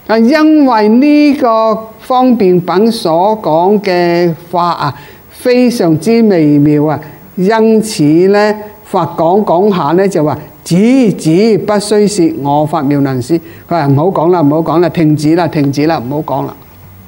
因為呢個方便品所講嘅法啊，非常之微妙啊，因此呢，法講下呢就話止不須說我法妙能思，佢話唔好講啦，唔好講啦，停止啦，唔好講啦。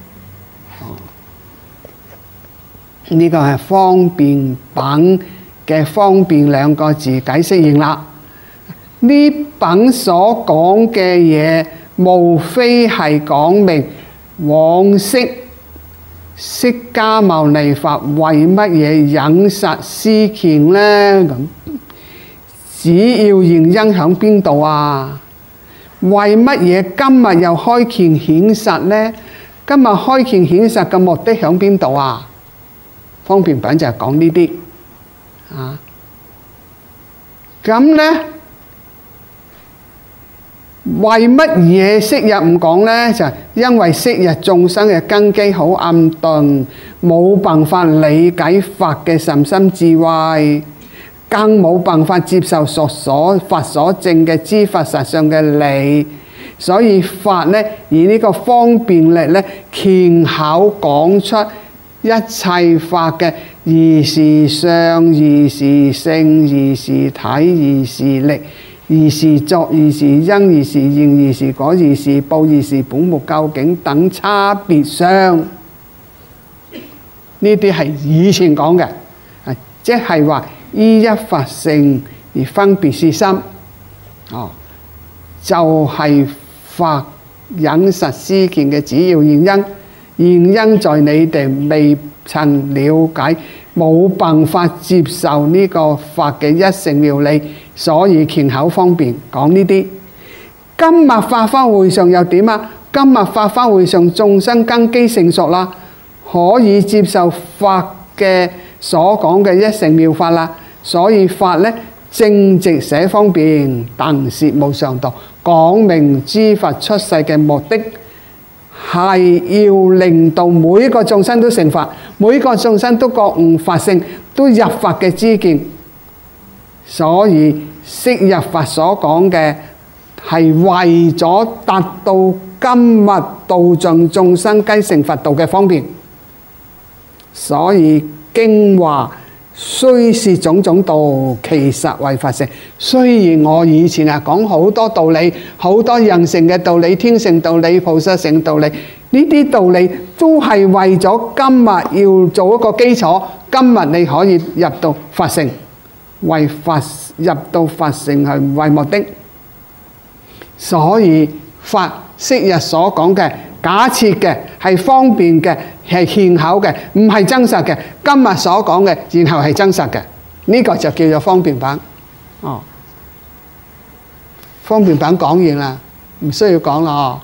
呢個係方便品嘅方便兩個字解釋完啦。呢品所講嘅嘢，無非係講明往昔釋迦牟尼佛為乜嘢忍實思虔呢？咁只要原因喺邊度啊？為乜嘢今日又開虔顯實呢？今日開虔顯實嘅目的喺邊度啊？方便品就係講呢啲啊。咁呢，為乜嘢昔日唔講呢？就係因為昔日眾生嘅根基好暗頓，冇辦法理解法嘅甚深智慧，更冇辦法接受佛所證嘅知法實相嘅理，所以法呢，以呢個方便力呢，權巧講出一切法嘅如是相、如是性、如是體、如是力、如是作、如是因、如是現、如是果、如是報、如是本末究竟等差別相，呢啲係以前講嘅，即係話依一法性而分別是心，就係法忍實思虔嘅主要原因。原因在你哋未曾了解，冇辦法接受呢個法嘅一乘妙理，所以權巧方便講呢啲。今日法華會上又點啊？今日法華會上眾生根基成熟啦，可以接受法嘅所講嘅一乘妙法啦，所以法呢，正直寫方便，但是無上道，講明諸佛出世嘅目的係要令到每一個眾生都成佛，每一個眾生都覺悟法性，都入法嘅知見。所以昔日法所講嘅係為咗達到今日度盡眾生皆成佛道嘅方便。所以經話雖是種種道，其實為法性。雖然我以前講好多道理，好多人性嘅道理、天性道理、菩薩性道理，呢啲道理都係為咗今日要做一個基礎。今日你可以入到法性，為法入到法性係為目的。所以法昔日所講嘅假設嘅係方便嘅，係權巧嘅，唔係真實嘅。今日所講嘅，然後係真實嘅，呢個就叫做方便品。方便品講完啦，唔需要講啦。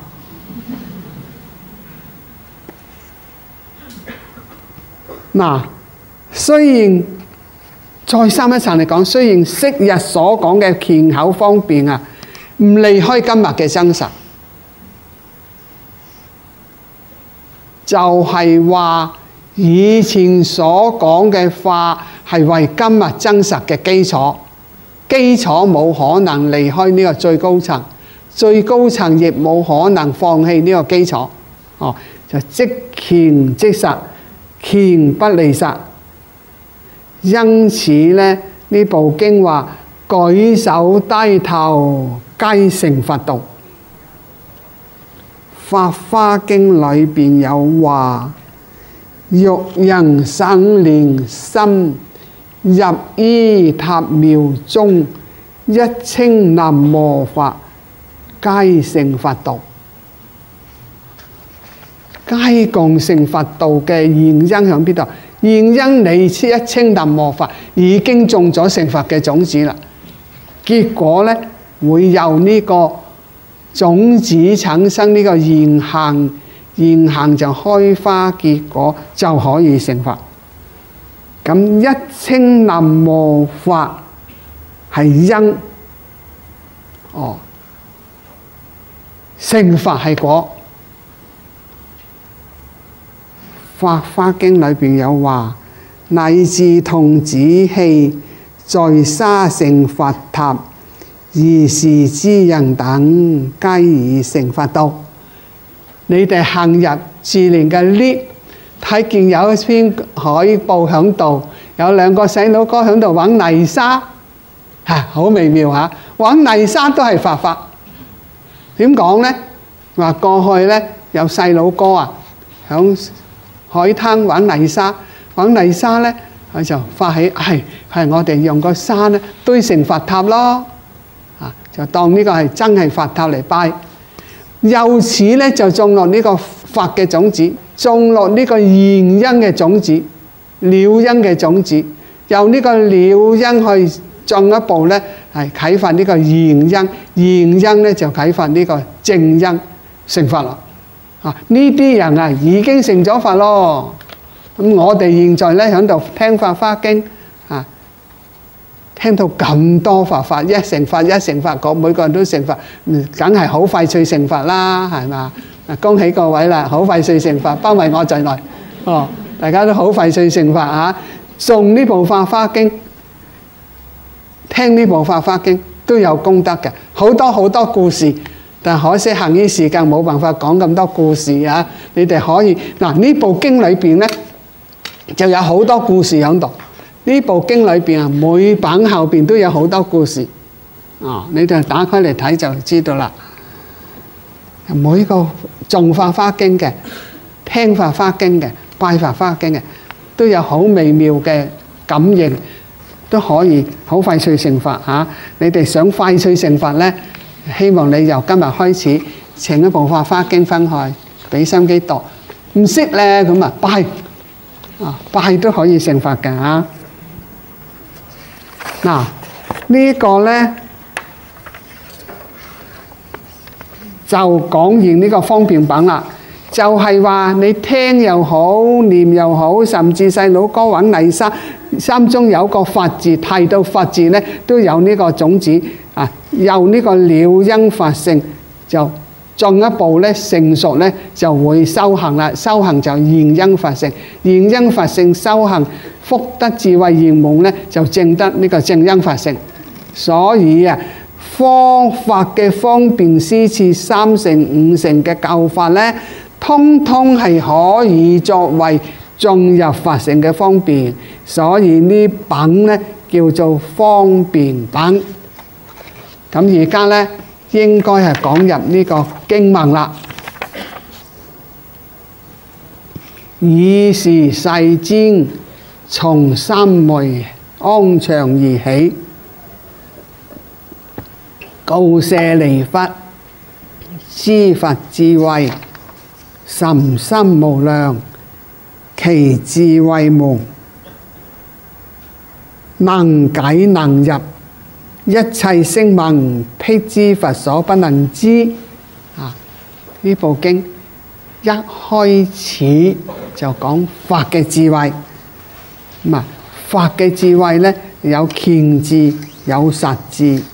嗱，雖然再深一層嚟講，雖然昔日所講嘅權巧方便啊，唔離開今日嘅真實。就係話以前所講嘅法係為今日真實嘅基礎，基礎冇可能離開呢個最高層，最高層亦冇可能放棄呢個基礎。就即權即實，權不離實。因此呢，呢部經話舉手低頭皆成佛道。法華經裏邊有話：欲人生蓮心，入於塔廟中，一稱南無法，皆成佛道。皆共成佛道嘅原因喺邊度？原因你一稱南無法已經種咗成佛嘅種子啦。結果呢，會由呢個種子產生呢個現行，現行就開花結果，就可以成佛。咁一稱南無法係因，成佛係果。法華經裏邊有話：乃至童子戲，在沙城佛塔，如是之人等，皆已成佛道。 你哋行入自憐嘅 lift， 睇見有一篇海報喺度，有2個細佬哥喺度玩泥沙，好微妙嚇！玩泥沙都係犯法。點講呢？話過去呢，有細佬哥啊，喺海灘玩泥沙，玩泥沙呢，佢就發起係我哋用個沙呢堆成佛塔咯，就當呢個係真係佛塔嚟拜。由此咧就種落呢個法嘅種子，種落呢個善因嘅種子、了因嘅種子，由呢個了因去進一步咧係啟發呢個善因，善因咧就啟發呢個正因，成佛啦。呢啲人啊已經成咗佛咯。咁我哋現在咧喺度聽法華經聽到咁多佛法，一成佛，每個人都成佛，梗係好快脆成佛啦，係嘛？恭喜各位啦，好快脆成佛，包括我在內，大家都好快脆成佛嚇。誦呢部法華經，聽呢部法華經都有功德嘅，好多故事，但可惜限於時間冇辦法講咁多故事啊！你哋可以呢部經裏邊呢，就有好多故事喺度。呢部經裏邊啊，每版後邊都有好多故事，你哋打開嚟睇就知道啦。每個誦法華經嘅、聽法華經嘅、拜法華經嘅，都有好微妙嘅感應，都可以好快脆成佛嚇。你哋想快脆成佛呢？希望你由今日開始請一部法華經翻去，俾心機讀。唔識呢咁啊拜都可以成佛嘅嚇。呢個呢就講完呢個方便品啦，就係話你聽又好，念又好，甚至細佬哥玩泥沙，心中有個佛字，提到佛字呢，都有呢個種子由呢個了因發性，就進一步呢成熟呢，就會修行啦。修行就現因發性，現因發性修行，福德智慧圓滿呢，就證得呢個正因發性。所以方法嘅方便施設3乘5乘嘅教法呢，通通係可以作為進入法性嘅方便。所以呢品呢叫做方便品。咁而家呢應該係講入呢個經文啦。爾時世尊從三昧安詳而起，告舍利弗，知佛智慧甚深無量，其智慧門能解能入，一切聲聞辟支佛所不能知。呢部經一開始就講法嘅智慧。法嘅智慧呢，有犍智，有實智。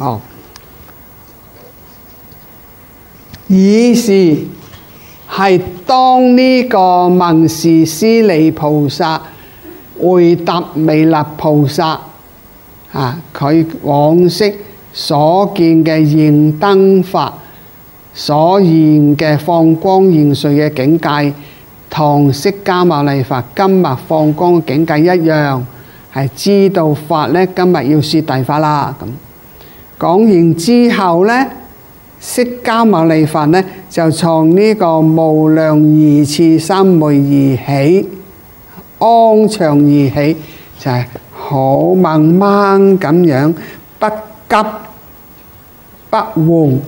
爾時係當呢個文殊師利菩薩回答彌勒菩薩佢往昔所見嘅現燈法，所現嘅放光現瑞嘅境界，同釋迦牟尼佛今日放光嘅境界一樣，係知道法呢，今日要說大法啦。咁講完之後呢，釋迦牟尼佛呢就從呢個無量義次三昧而起，安詳而起，就係好慢慢咁樣，不急不緩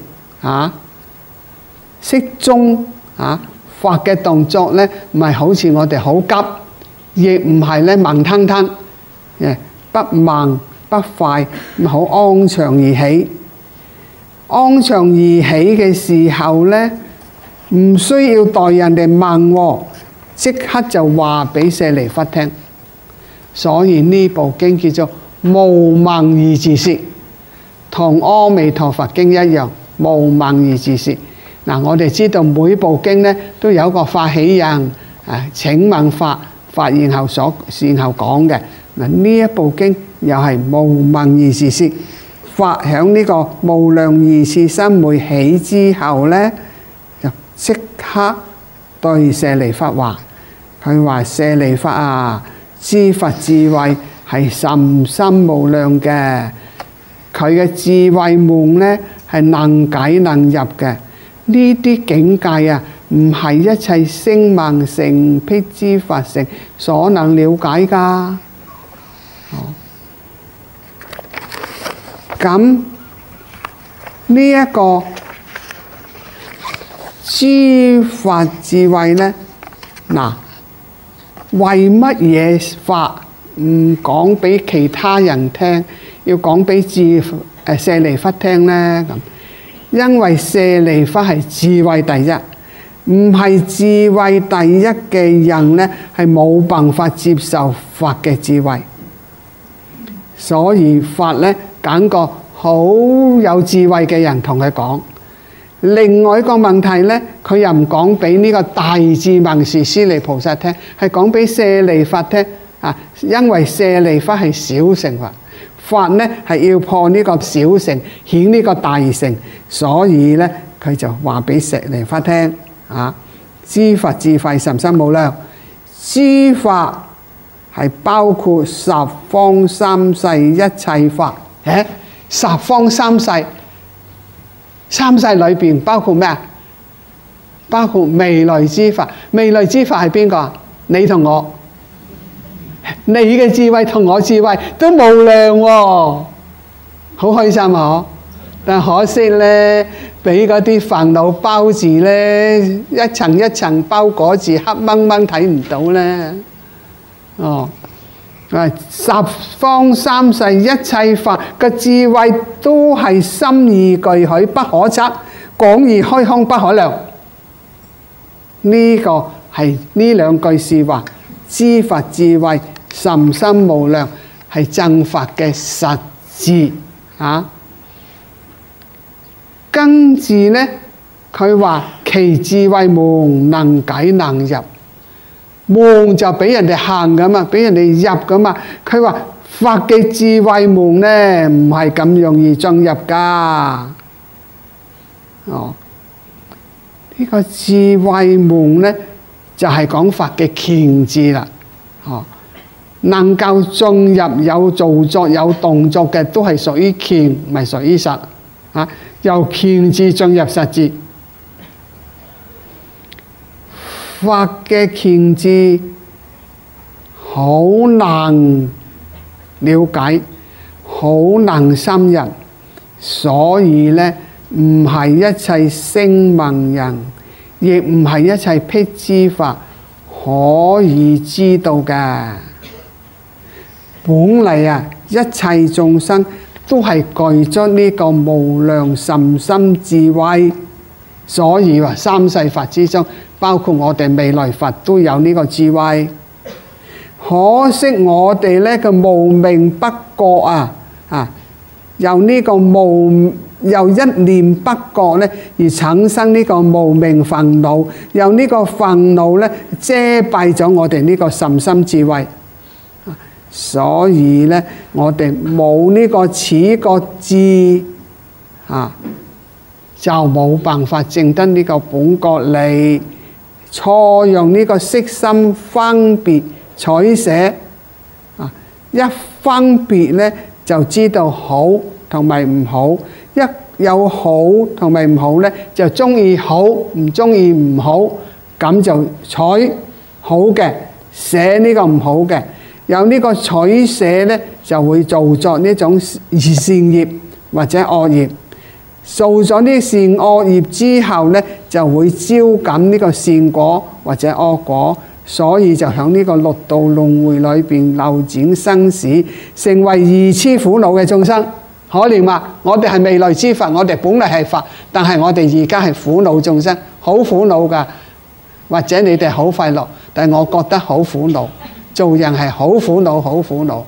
適中法嘅動作呢，唔係好似我哋好急，亦唔係呢慢吞吞，不慢不快，好安詳而起。安詳而起嘅時候呢，唔需要待人哋問喎，即刻就話俾舍利弗聽。所以呢部經叫做無問而自說，同阿彌陀佛經一樣，無問而自說。我哋知道每部經呢都有個發起人請問法然後講嘅。呢一部經又係無問而自說。法響呢個無量義次三昧起之後呢，就即刻對舍利弗話，佢話舍利弗啊，知佛智慧係甚深無量嘅，佢嘅智慧門呢係能解能入嘅。呢啲境界啊，唔係一切聲聞乘辟支佛乘所能了解㗎。咁呢一個知法智慧呢，嗱，為乜嘢法唔講俾其他人聽，要講俾舍利弗聽呢？咁因為舍利弗係智慧第一，唔係智慧第一嘅人呢，係冇辦法接受法嘅智慧，所以法呢揀個好有智慧嘅人同佢講。另外一個問題呢，佢又唔講俾呢個大智文殊師利菩薩聽，係講俾舍利弗聽啊。因為舍利弗係小乘法，法呢係要破呢個小乘，顯呢個大乘，所以呢佢就話俾舍利弗聽啊。知法智慧甚深無量，知法係包括十方三世一切法。十方三世，三世裏邊包括咩啊？包括未來之法。未來之法係邊個啊？你同我，你嘅智慧同我智慧都無量喎，好開心啊！但可惜呢，俾嗰啲煩惱包住呢，一層一層包裹住，黑掹掹睇唔到呢。十方三世一切法嘅智慧都係深義具許，不可測，廣義開空，不可量。呢個係呢兩句說話，知法智慧甚深無量，係正法嘅實質啊。跟住呢，佢話其智慧門能解能入。門就俾人哋行噶嘛，俾人哋入噶嘛。佢話法嘅智慧門呢，唔係咁容易進入噶。呢個智慧門呢，就係講法嘅權智啦。能夠進入有造作有動作嘅，都係屬於權，唔係屬於實。由權智進入實智。法嘅權智好難了解，好難深入，所以呢，唔係一切聲聞人，亦唔係一切辟支法可以知道嘅。本嚟啊，一切眾生都係具足呢個無量甚深智慧，所以話三世法之中，包括我哋未來佛都有呢個智慧。可惜我哋呢個無明不覺由呢個由一念不覺呢而產生呢個無明煩惱，由呢個煩惱呢遮蔽咗我哋呢個甚深智慧。所以呢，我哋冇呢個此覺智就冇辦法證得呢個本覺利。錯用呢個色心分別取捨一分別呢就知道好同埋唔好，一有好同埋唔好呢，就中意好唔中意唔好，咁就取好嘅，捨呢個唔好嘅。有呢個取捨呢，就會造作呢種善業或者惡業。做咗呢善惡業之後呢，就會招感呢個善果或者惡果，所以就喺呢個六道輪迴裏邊流轉生死，成為二痴苦惱嘅眾生。可憐嘛！我哋係未來之佛，我哋本嚟係佛，但係我哋而家係苦惱眾生，好苦惱噶。或者你哋好快樂，但係我覺得好苦惱。做人係好苦惱，好苦惱。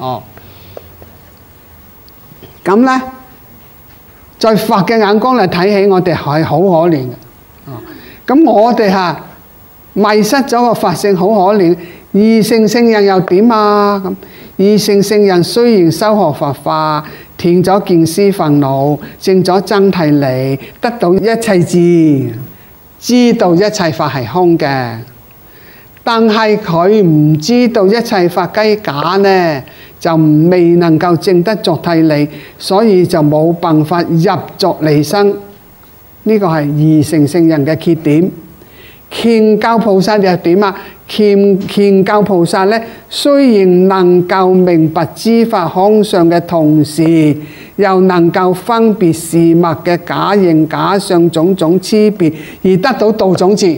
咁呢，在佛嘅眼光嚟睇起，我哋係好可憐嘅。咁我哋迷失咗個法性，好可憐。二乘聖人又點啊？咁二乘聖人雖然修學佛法，斷咗見思煩惱，證咗真諦離，得到一切智， 知道一切法係空嘅，但係佢唔知道一切法皆假呢，就未能夠證得作諦利，所以就冇辦法入作離生。呢個係二乘聖人嘅缺點。犍教菩薩又點啊？犍教菩薩呢，雖然能夠明白諸法空相嘅同時，又能夠分別事物嘅假形假相種種差別，而得到道種智。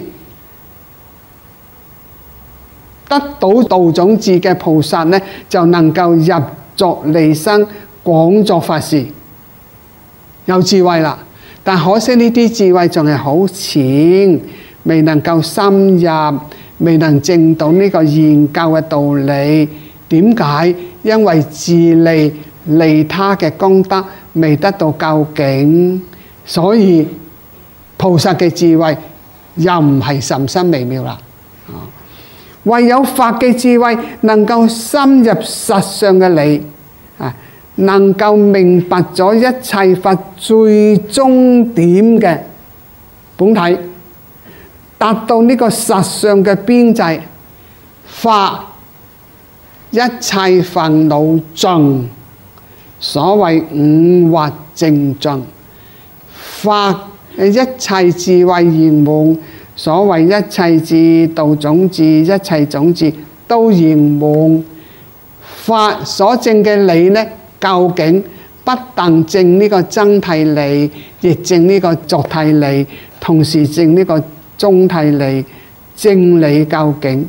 得到道種智嘅菩薩呢，就能夠入作離生，廣作法事，有智慧啦。但可惜呢啲智慧仲係好淺，未能夠深入，未能證到呢個現教嘅道理。點解？因為自利利他嘅功德未得到究竟，所以菩薩嘅智慧又唔係甚深微妙啦。唯有法嘅智慧能夠深入實相嘅理，能夠明白咗一切法最終點嘅本體，達到呢個實相嘅邊際，法一切煩惱盡，所謂五惑淨盡；法一切智慧圓滿，所謂一切智、道種智、一切種智都圓滿。法所證嘅理呢，究竟不但證呢個真諦理，亦證呢個作諦理，同時證呢個中諦理，正理究竟。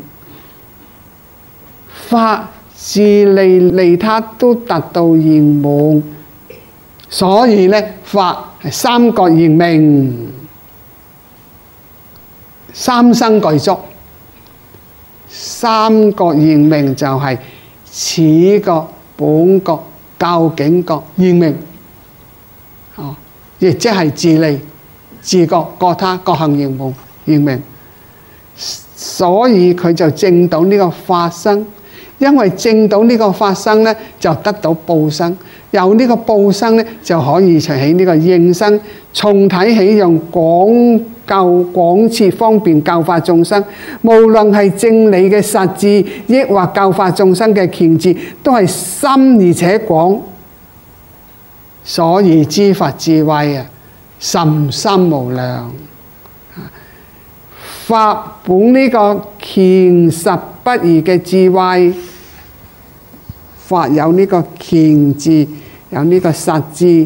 法自利利他都達到圓滿，所以呢，法係三覺圓明，三生具足。三覺圓明就係此覺、本覺、究竟覺圓明，亦即係自利、自覺、覺他、覺行圓滿圓明。所以佢就證到呢個法身，因為證到呢個法身呢，就得到報身，有呢個報身呢，就可以隨起呢個應身，從體起用廣設方便教化眾生。無論係正理嘅實智，抑或教化眾生嘅權智，都係深而且廣。所以諸法智慧啊，甚深無量。法本呢個權實不二嘅智慧，法有呢個權智，有呢個實智。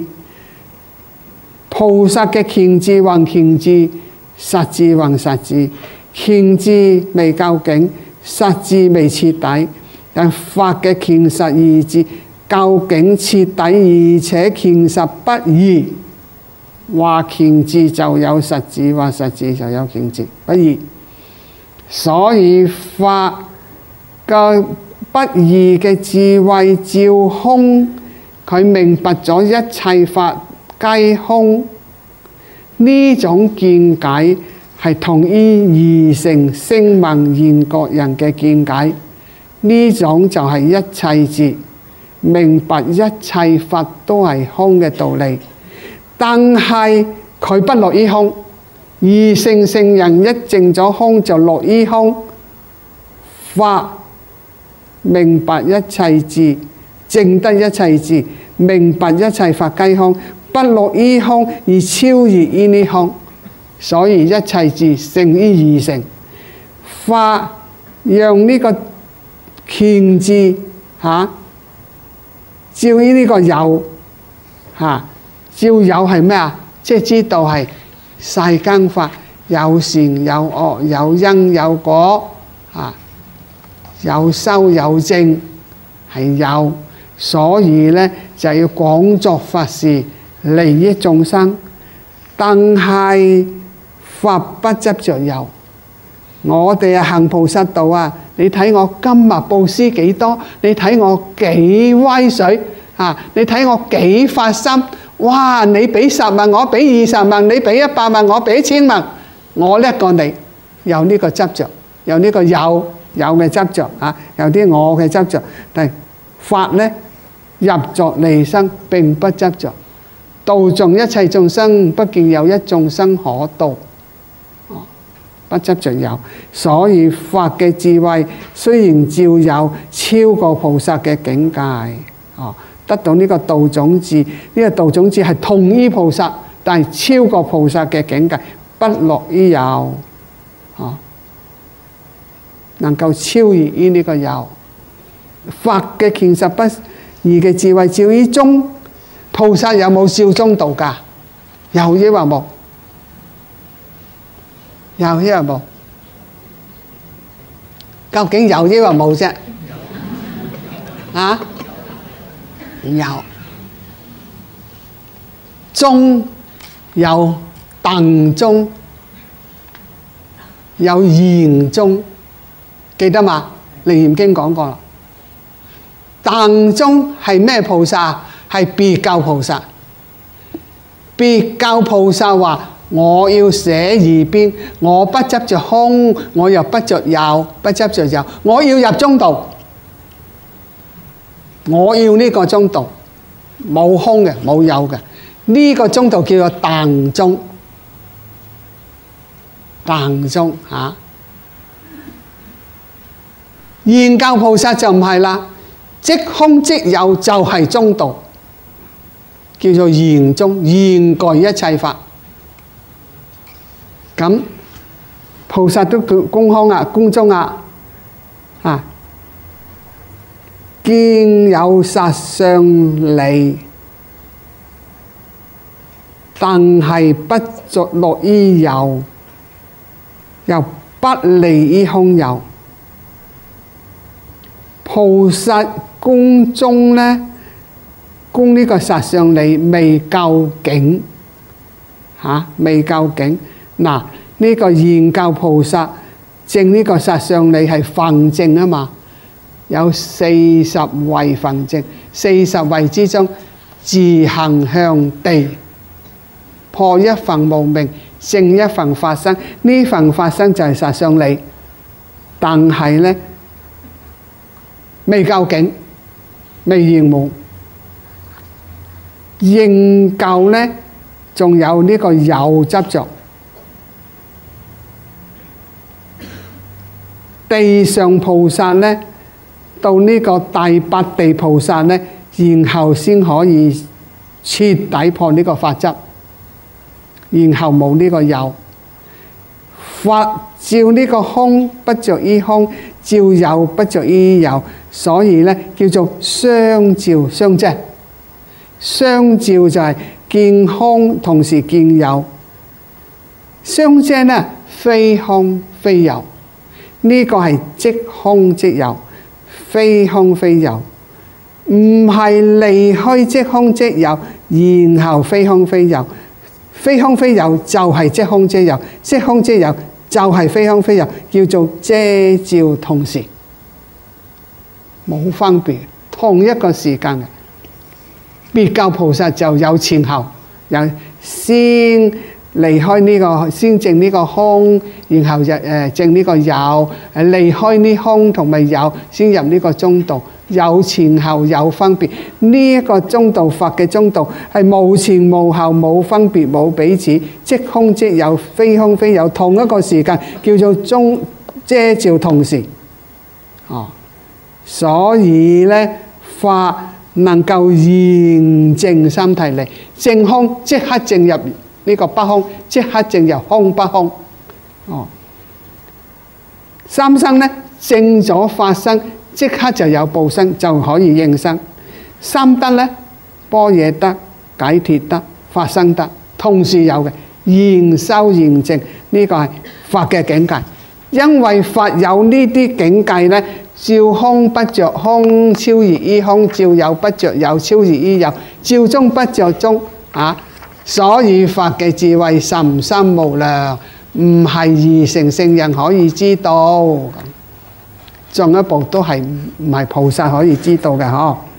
菩薩嘅權智還權智，實智還實智。權智未究竟，實智未徹底。但法嘅權實二智究竟徹底，而且權實不二。話權智就有實智，話實智就有權智，不二。所以法嘅不二嘅智慧照空，佢明白咗一切法皆空。呢種見解係同於二乘聲聞緣覺人嘅見解。呢種就係一切智，明白一切法都係空嘅道理。但係佢不落於空，二乘聖人一證咗空就落於空。法明白一切智，證得一切智，明白一切法皆空，不落於空而超越於呢空，所以一切智勝於二乘。法讓呢個權智照於呢個有照有係咩啊？即係知道係世間法有善有惡，有因有果，有修有證係有，所以呢就要廣作法事利益眾生。但係法不執着有，我哋行菩薩道啊！你睇我今日布施幾多？你睇我幾威水你睇我幾發心。哇！你俾10萬，我俾20萬；你俾100萬，我俾1000萬。我叻過你，有呢個執着，有呢個有嘅執着有啲我嘅執着。但係法呢，入作離生並不執着，度盡一切眾生，不見有一眾生可度。 不執着有。所以法嘅智慧雖然照有超過菩薩嘅境界，得到呢個道種智，呢個道種智係同於菩薩，但係超過菩薩嘅境界，不落於有，能夠超越於呢個有。法嘅權實不二嘅智慧照於中，菩薩有冇照中道㗎？有抑或冇？有抑或冇？究竟有抑或冇啫？啊？有。中有等中，有現中，記得嘛？《楞嚴經》講過啦。等中係咩菩薩？係別教菩薩。別教菩薩話：我要捨二邊，我不執着空，我又不着有，不執着有，我要入中道。我要呢個中道，冇空嘅，冇有嘅。呢個中道叫做等中。等中嚇。現教菩薩就唔係啦，即空即有就係中道，叫做現中，現具一切法。咁菩薩都公空啊，公中啊，見有實相理，但係不着落於有，又不離於空有。菩薩公中呢，公呢個實相理未夠境，未夠境。嗱，呢個現教菩薩證呢個實相理係分證啊嘛，有40位分證，40位之中自行向地破一分無明，證一分法身。呢份法身就係實相理，但係呢未夠境，未圓滿。應夠呢，仲有呢個有執着。地上菩薩呢，到呢個第八地菩薩呢，然後先可以徹底破呢個法執，然後冇呢個有。法照呢個空不着於空，照有不着於有，所以呢叫做雙照雙遮。雙照就係見空同時見有，雙遮呢非空非有。呢個係即空即有，非空非有，唔係離開即空即有，然後非空非有。非空非有就係即空即有，即空即有就係非空非有，叫做遮照同時，冇分別，同一個時間嘅。別教菩薩就有前後，有先離開呢個，先證呢個空，然後就證呢個有，離開呢空同埋有，先入呢個中道，有前後有分別。呢一個中道法嘅中道係無前無後，冇分別冇彼此，即空即有，非空非有，同一個時間叫做中遮照同時。所以呢法能夠現證三諦離，證空即刻證入呢個不空，即刻證入空不空。三生呢證咗法身，即刻就有報身，就可以應身。三德呢，般若德、解脫德、法身德，同時有嘅現修現證，呢個係法嘅境界。因為法有呢啲境界呢，照空不着空，超越於空；照有不着有，超越於有；照中不着中。所以法嘅智慧甚深無量，唔係二乘聖人可以知道。進一步都係唔係菩薩可以知道嘅嗬。